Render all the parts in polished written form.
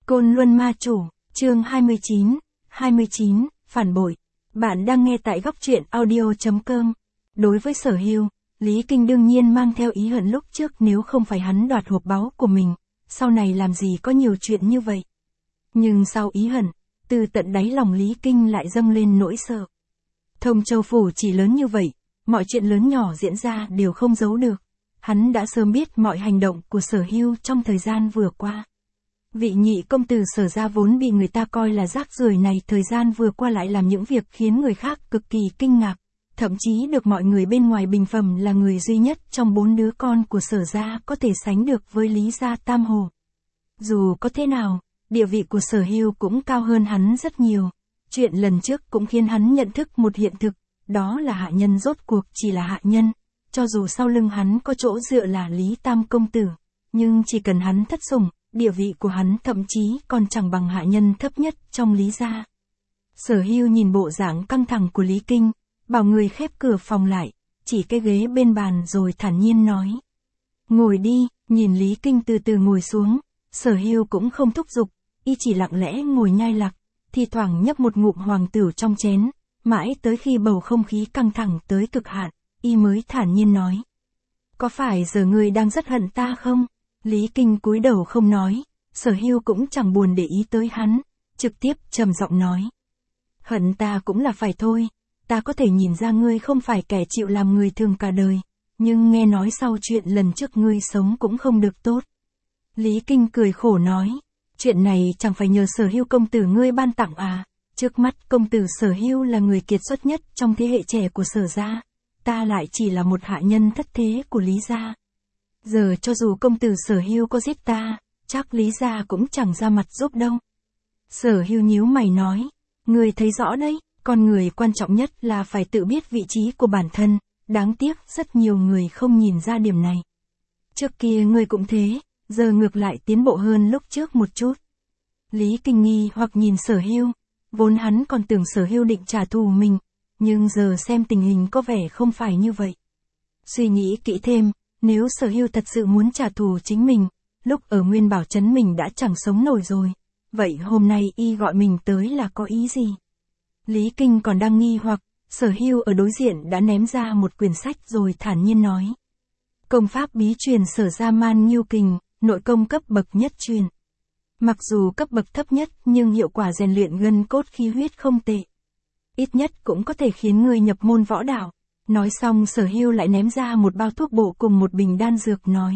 Côn Luân Ma Chủ, chương 29, phản bội. Bạn đang nghe tại góc truyện audio.com. Đối với Sở Hưu, Lý Kinh đương nhiên mang theo ý hận lúc trước nếu không phải hắn đoạt hộp báu của mình, sau này làm gì có nhiều chuyện như vậy. Nhưng sau ý hận, từ tận đáy lòng Lý Kinh lại dâng lên nỗi sợ. Thông Châu Phủ chỉ lớn như vậy, mọi chuyện lớn nhỏ diễn ra đều không giấu được. Hắn đã sớm biết mọi hành động của Sở Hưu trong thời gian vừa qua. Vị nhị công tử Sở gia vốn bị người ta coi là rác rưởi này thời gian vừa qua lại làm những việc khiến người khác cực kỳ kinh ngạc, thậm chí được mọi người bên ngoài bình phẩm là người duy nhất trong 4 đứa con của Sở gia có thể sánh được với Lý gia Tam Hồ. Dù có thế nào, địa vị của Sở Hưu cũng cao hơn hắn rất nhiều. Chuyện lần trước cũng khiến hắn nhận thức một hiện thực, đó là hạ nhân rốt cuộc chỉ là hạ nhân. Cho dù sau lưng hắn có chỗ dựa là Lý Tam công tử, nhưng chỉ cần hắn thất sủng, địa vị của hắn thậm chí còn chẳng bằng hạ nhân thấp nhất trong Lý gia. Sở Hưu nhìn bộ dạng căng thẳng của Lý Kinh, bảo người khép cửa phòng lại, chỉ cái ghế bên bàn rồi thản nhiên nói. Ngồi đi, nhìn Lý Kinh từ từ ngồi xuống, Sở Hưu cũng không thúc giục, y chỉ lặng lẽ ngồi nhai lạc, thi thoảng nhấp một ngụm hoàng tửu trong chén, mãi tới khi bầu không khí căng thẳng tới cực hạn, y mới thản nhiên nói. Có phải giờ ngươi đang rất hận ta không? Lý Kinh cúi đầu không nói, Sở Hưu cũng chẳng buồn để ý tới hắn, trực tiếp trầm giọng nói. Hận ta cũng là phải thôi, ta có thể nhìn ra ngươi không phải kẻ chịu làm người thường cả đời, nhưng nghe nói sau chuyện lần trước ngươi sống cũng không được tốt. Lý Kinh cười khổ nói, chuyện này chẳng phải nhờ Sở Hưu công tử ngươi ban tặng à, trước mắt công tử Sở Hưu là người kiệt xuất nhất trong thế hệ trẻ của Sở gia, ta lại chỉ là một hạ nhân thất thế của Lý gia. Giờ cho dù công tử Sở Hưu có giết ta, chắc Lý gia cũng chẳng ra mặt giúp đâu. Sở Hưu nhíu mày nói, ngươi thấy rõ đấy, con người quan trọng nhất là phải tự biết vị trí của bản thân, đáng tiếc rất nhiều người không nhìn ra điểm này. Trước kia ngươi cũng thế, giờ ngược lại tiến bộ hơn lúc trước một chút. Lý Kinh nghi hoặc nhìn Sở Hưu, vốn hắn còn tưởng Sở Hưu định trả thù mình, nhưng giờ xem tình hình có vẻ không phải như vậy. Suy nghĩ kỹ thêm, nếu Sở Hưu thật sự muốn trả thù chính mình, lúc ở Nguyên Bảo Trấn mình đã chẳng sống nổi rồi, vậy hôm nay y gọi mình tới là có ý gì? Lý Kinh còn đang nghi hoặc, Sở Hưu ở đối diện đã ném ra một quyển sách rồi thản nhiên nói. Công pháp bí truyền Sở gia Man Nghiêu Kình, nội công cấp bậc nhất truyền. Mặc dù cấp bậc thấp nhất nhưng hiệu quả rèn luyện gân cốt khí huyết không tệ. Ít nhất cũng có thể khiến người nhập môn võ đạo. Nói xong Sở Hưu lại ném ra một bao thuốc bổ cùng một bình đan dược nói.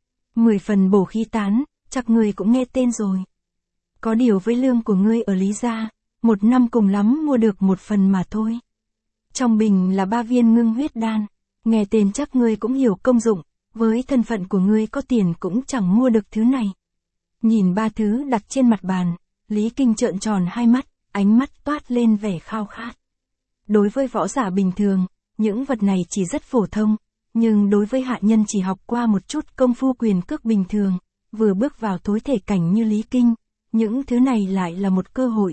10 phần bổ khí tán, chắc ngươi cũng nghe tên rồi. Có điều với lương của ngươi ở Lý gia, 1 năm cùng lắm mua được 1 phần mà thôi. Trong bình là 3 viên ngưng huyết đan, nghe tên chắc ngươi cũng hiểu công dụng, với thân phận của ngươi có tiền cũng chẳng mua được thứ này. Nhìn 3 thứ đặt trên mặt bàn, Lý Kinh trợn tròn hai mắt, ánh mắt toát lên vẻ khao khát. Đối với võ giả bình thường, những vật này chỉ rất phổ thông, nhưng đối với hạ nhân chỉ học qua một chút công phu quyền cước bình thường, vừa bước vào tối thể cảnh như Lý Kinh, những thứ này lại là một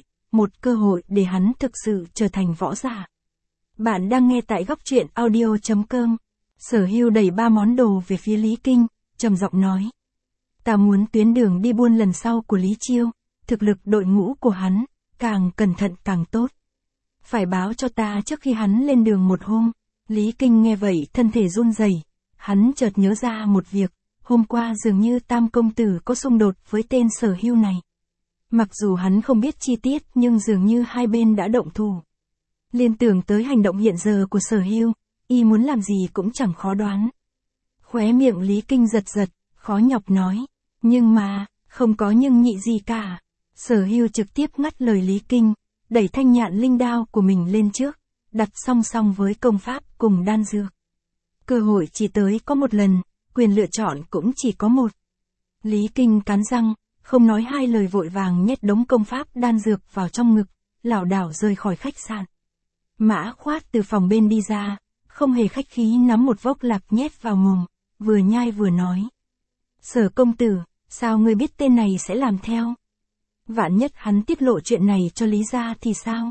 cơ hội để hắn thực sự trở thành võ giả. Bạn đang nghe tại góc truyện audio.com. Sở Hưu đẩy 3 món đồ về phía Lý Kinh, trầm giọng nói. Ta muốn tuyến đường đi buôn lần sau của Lý Chiêu, thực lực đội ngũ của hắn, càng cẩn thận càng tốt. Phải báo cho ta trước khi hắn lên đường một hôm. Lý Kinh nghe vậy thân thể run rẩy, hắn chợt nhớ ra một việc, hôm qua dường như Tam công tử có xung đột với tên Sở Hưu này. Mặc dù hắn không biết chi tiết nhưng dường như hai bên đã động thủ. Liên tưởng tới hành động hiện giờ của Sở Hưu, y muốn làm gì cũng chẳng khó đoán. Khóe miệng Lý Kinh giật giật, khó nhọc nói, nhưng mà, không có nhưng nhị gì cả. Sở Hưu trực tiếp ngắt lời Lý Kinh, đẩy thanh nhạn linh đao của mình lên trước, đặt song song với công pháp cùng đan dược. Cơ hội chỉ tới có một lần, quyền lựa chọn cũng chỉ có một. Lý Kinh cắn răng, không nói hai lời vội vàng nhét đống công pháp đan dược vào trong ngực, lảo đảo rời khỏi khách sạn. Mã Khoát từ phòng bên đi ra, không hề khách khí nắm một vốc lạc nhét vào mồm, vừa nhai vừa nói. Sở công tử, sao ngươi biết tên này sẽ làm theo? Vạn nhất hắn tiết lộ chuyện này cho Lý gia thì sao?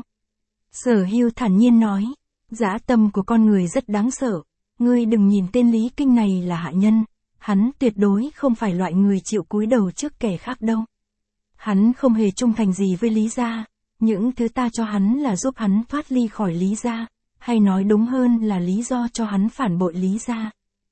Sở Hưu thản nhiên nói, dã tâm của con người rất đáng sợ, ngươi đừng nhìn tên Lý Kinh này là hạ nhân, hắn tuyệt đối không phải loại người chịu cúi đầu trước kẻ khác đâu. Hắn không hề trung thành gì với Lý gia, những thứ ta cho hắn là giúp hắn thoát ly khỏi Lý gia, hay nói đúng hơn là lý do cho hắn phản bội Lý gia.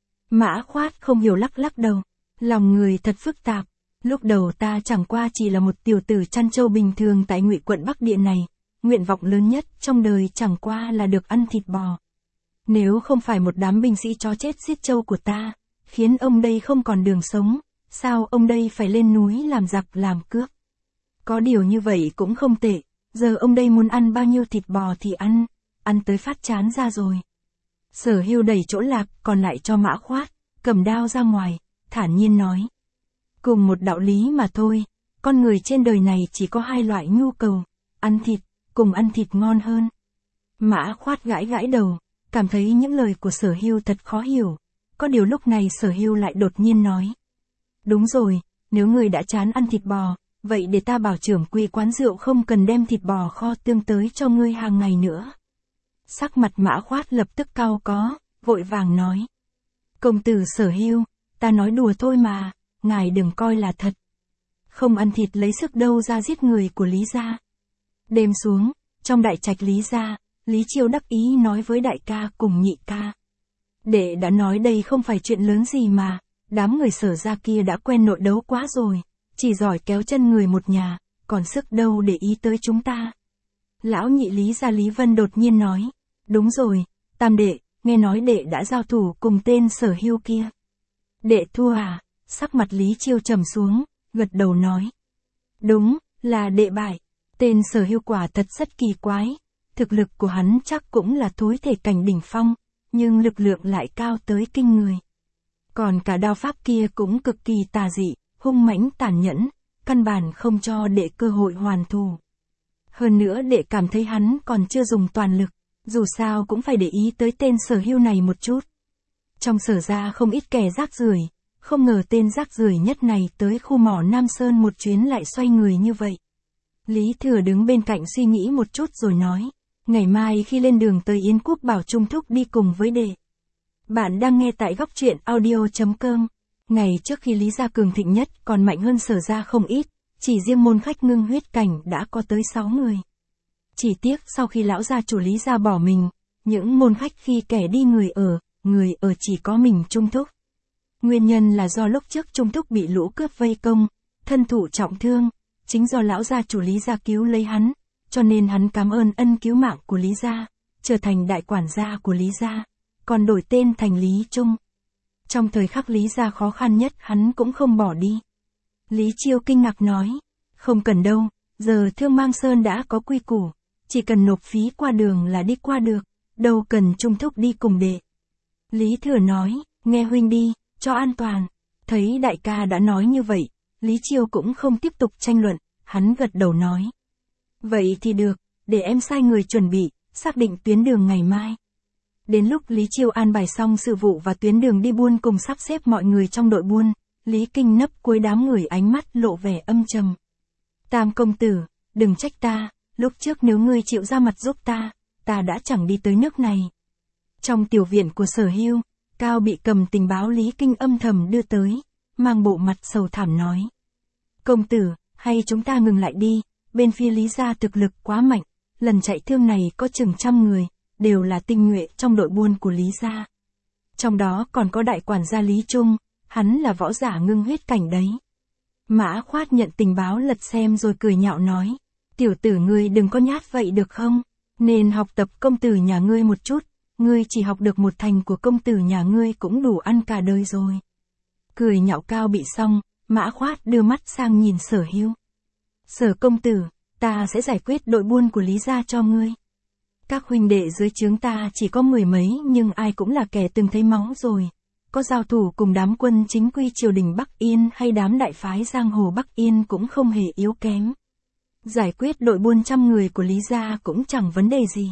Mã Khoát không hiểu lắc lắc đầu, lòng người thật phức tạp, lúc đầu ta chẳng qua chỉ là một tiểu tử chăn trâu bình thường tại Ngụy quận Bắc Địa này, nguyện vọng lớn nhất trong đời chẳng qua là được ăn thịt bò. Nếu không phải một đám binh sĩ chó chết giết trâu của ta, khiến ông đây không còn đường sống, sao ông đây phải lên núi làm giặc làm cướp. Có điều như vậy cũng không tệ, giờ ông đây muốn ăn bao nhiêu thịt bò thì ăn tới phát chán ra rồi. Sở Hưu đẩy chỗ lạc còn lại cho Mã Khoát, cầm đao ra ngoài, thản nhiên nói. Cùng một đạo lý mà thôi, con người trên đời này chỉ có hai loại nhu cầu, ăn thịt, cùng ăn thịt ngon hơn. Mã Khoát gãi gãi đầu, cảm thấy những lời của Sở Hưu thật khó hiểu, có điều lúc này Sở Hưu lại đột nhiên nói. Đúng rồi, nếu người đã chán ăn thịt bò, vậy để ta bảo trưởng quỹ quán rượu không cần đem thịt bò kho tương tới cho ngươi hàng ngày nữa. Sắc mặt Mã Khoát lập tức cau có, vội vàng nói. Công tử Sở Hưu, ta nói đùa thôi mà, ngài đừng coi là thật. Không ăn thịt lấy sức đâu ra giết người của Lý gia. Đêm xuống, trong đại trạch Lý gia, Lý Chiêu đắc ý nói với đại ca cùng nhị ca. Đệ đã nói đây không phải chuyện lớn gì mà, đám người Sở gia kia đã quen nội đấu quá rồi, chỉ giỏi kéo chân người một nhà, còn sức đâu để ý tới chúng ta. Lão nhị Lý gia Lý Vân đột nhiên nói. Đúng rồi, tam đệ, nghe nói đệ đã giao thủ cùng tên Sở Hưu kia. Đệ thua à? Sắc mặt Lý Chiêu trầm xuống, gật đầu nói. Đúng, là đệ bại. Tên Sở Hưu quả thật rất kỳ quái. Thực lực của hắn chắc cũng là thối thể cảnh đỉnh phong, nhưng lực lượng lại cao tới kinh người. Còn cả đao pháp kia cũng cực kỳ tà dị, hung mãnh tàn nhẫn, căn bản không cho đệ cơ hội hoàn thù. Hơn nữa đệ cảm thấy hắn còn chưa dùng toàn lực, dù sao cũng phải để ý tới tên Sở Hưu này một chút. Trong Sở gia không ít kẻ rác rưởi, không ngờ tên rác rưởi nhất này tới khu mỏ Nam Sơn một chuyến lại xoay người như vậy. Lý Thừa đứng bên cạnh suy nghĩ một chút rồi nói, ngày mai khi lên đường tới Yến Quốc bảo Trung Thúc đi cùng với đệ. Bạn đang nghe tại góc truyện audio.com. Ngày trước khi Lý gia cường thịnh nhất còn mạnh hơn Sở gia không ít, chỉ riêng môn khách ngưng huyết cảnh đã có tới 6 người. Chỉ tiếc sau khi lão gia chủ Lý gia bỏ mình, những môn khách khi kẻ đi người ở chỉ có mình Trung Thúc. Nguyên nhân là do lúc trước Trung Thúc bị lũ cướp vây công, thân thụ trọng thương, chính do lão gia chủ Lý gia cứu lấy hắn, cho nên hắn cảm ơn ân cứu mạng của Lý gia, trở thành đại quản gia của Lý gia, còn đổi tên thành Lý Trung. Trong thời khắc Lý gia khó khăn nhất hắn cũng không bỏ đi. Lý Chiêu kinh ngạc nói, không cần đâu, giờ Thương Mang Sơn đã có quy củ, chỉ cần nộp phí qua đường là đi qua được, đâu cần Trung Thúc đi cùng đệ. Lý Thừa nói, nghe huynh đi, cho an toàn. Thấy đại ca đã nói như vậy, Lý Chiêu cũng không tiếp tục tranh luận, hắn gật đầu nói. Vậy thì được, để em sai người chuẩn bị, xác định tuyến đường ngày mai. Đến lúc Lý Chiêu an bài xong sự vụ và tuyến đường đi buôn cùng sắp xếp mọi người trong đội buôn, Lý Kinh nấp cuối đám người ánh mắt lộ vẻ âm trầm. Tam công tử, đừng trách ta, lúc trước nếu ngươi chịu ra mặt giúp ta đã chẳng đi tới nước này. Trong tiểu viện của Sở Hưu, Cao bị cầm tình báo Lý Kinh âm thầm đưa tới, mang bộ mặt sầu thảm nói. Công tử, hay chúng ta ngừng lại đi, bên phía Lý gia thực lực quá mạnh, lần chạy thương này có chừng 100 người, đều là tinh nhuệ trong đội buôn của Lý gia. Trong đó còn có đại quản gia Lý Trung, hắn là võ giả ngưng huyết cảnh đấy. Mã Khoát nhận tình báo lật xem rồi cười nhạo nói. Tiểu tử ngươi đừng có nhát vậy được không? Nên học tập công tử nhà ngươi một chút, ngươi chỉ học được một thành của công tử nhà ngươi cũng đủ ăn cả đời rồi. Cười nhạo Cao bị xong, Mã Khoát đưa mắt sang nhìn Sở Hưu. Sở công tử, ta sẽ giải quyết đội buôn của Lý gia cho ngươi. Các huynh đệ dưới trướng ta chỉ có 10 mấy nhưng ai cũng là kẻ từng thấy máu rồi. Có giao thủ cùng đám quân chính quy triều đình Bắc Yên hay đám đại phái giang hồ Bắc Yên cũng không hề yếu kém. Giải quyết đội buôn 100 người của Lý gia cũng chẳng vấn đề gì.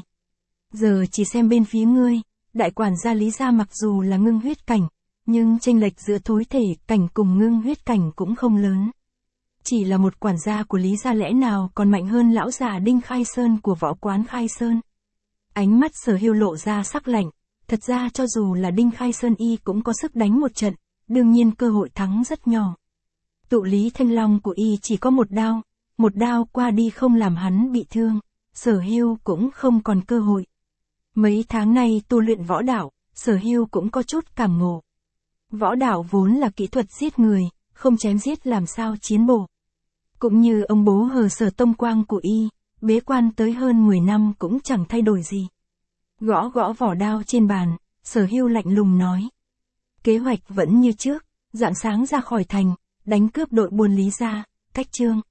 Giờ chỉ xem bên phía ngươi, đại quản gia Lý gia mặc dù là ngưng huyết cảnh, nhưng chênh lệch giữa thối thể cảnh cùng ngưng huyết cảnh cũng không lớn. Chỉ là một quản gia của Lý gia lẽ nào còn mạnh hơn lão già Đinh Khai Sơn của võ quán Khai Sơn. Ánh mắt Sở Hưu lộ ra sắc lạnh, thật ra cho dù là Đinh Khai Sơn y cũng có sức đánh một trận, đương nhiên cơ hội thắng rất nhỏ. Tụ Lý Thanh Long của y chỉ có một đao qua đi không làm hắn bị thương, Sở Hưu cũng không còn cơ hội. Mấy tháng nay tu luyện võ đạo, Sở Hưu cũng có chút cảm ngộ. Võ đạo vốn là kỹ thuật giết người, không chém giết làm sao chiến bổ. Cũng như ông bố Hờ Sở Tông Quang của y, bế quan tới hơn 10 năm cũng chẳng thay đổi gì. Gõ gõ vỏ đao trên bàn, Sở Hưu lạnh lùng nói. Kế hoạch vẫn như trước, rạng sáng ra khỏi thành, đánh cướp đội buôn Lý gia, cách Trương